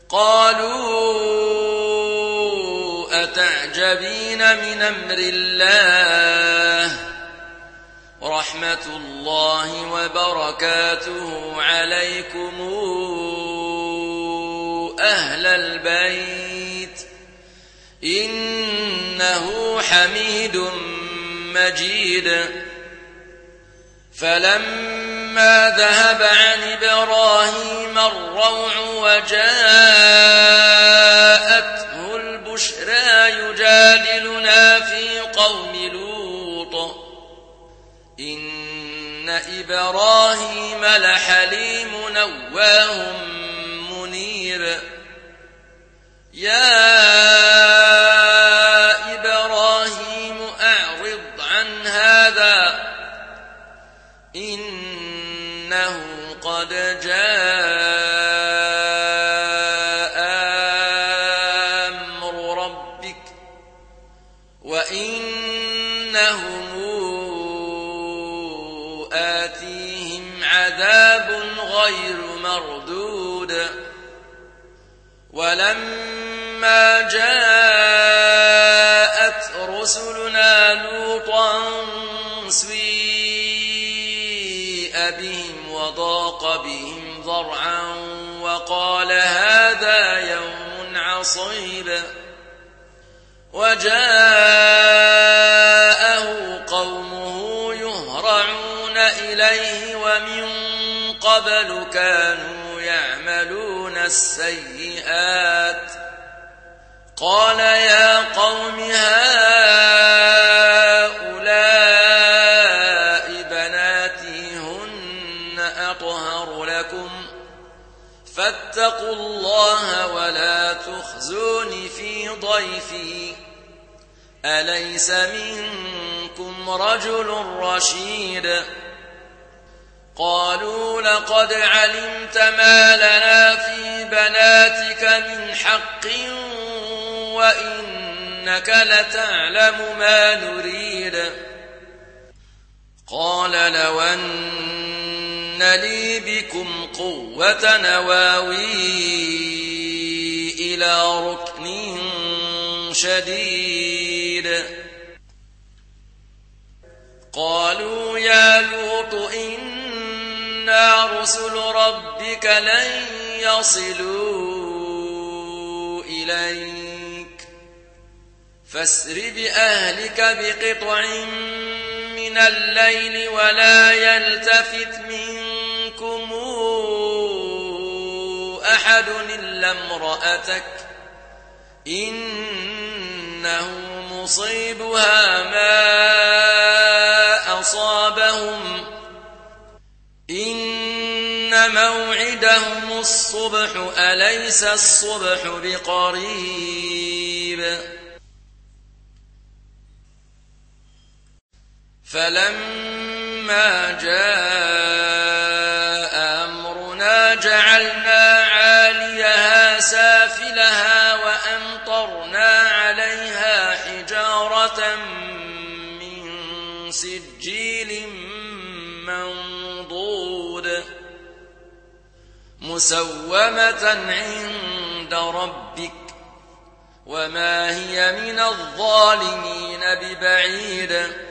قالوا أتعجبين من أمر الله رحمة الله وبركاته عليكم أهل البيت إنه حميد مجيد. فلما ذهب عن إبراهيم الروع وجاءته البشرى يجادلنا في قوم لوط إن إبراهيم لحليم أواه منيب. يا إبراهيم أعرض عن هذا إنه قد جاء أمر ربك وإنهم آتيهم عذاب غير مردود. ولما جاءت رسلنا لوطا سيء بهم وضاق بهم ذرعا وقال هذا يوم عصيب. وجاءه قومه يهرعون إليه ومن قبل كانوا يعملون السيئات. قال يا قوم هؤلاء بناتي هن أطهر لكم فاتقوا الله ولا تخزوني في ضيفي أليس منكم رجل رشيد. قالوا لقد علمت ما لنا في بناتك من حق وإنك لتعلم ما نريد. قال لو أن لي بكم قوة نواوي إلى ركن شديد. قالوا يا لوط إنا رسل ربك لن يصلوا إليك فاسر بأهلك بقطع من الليل ولا يلتفت منكم أحد إلا امرأتك إنه مصيبها ما أصابهم إن موعدهم الصبح أليس الصبح بقريب. فلما جاء أمرنا جعلنا عاليها سافلها وأمطرنا عليها حجارة من سجيل منضود مسومة عند ربك وما هي من الظالمين ببعيد.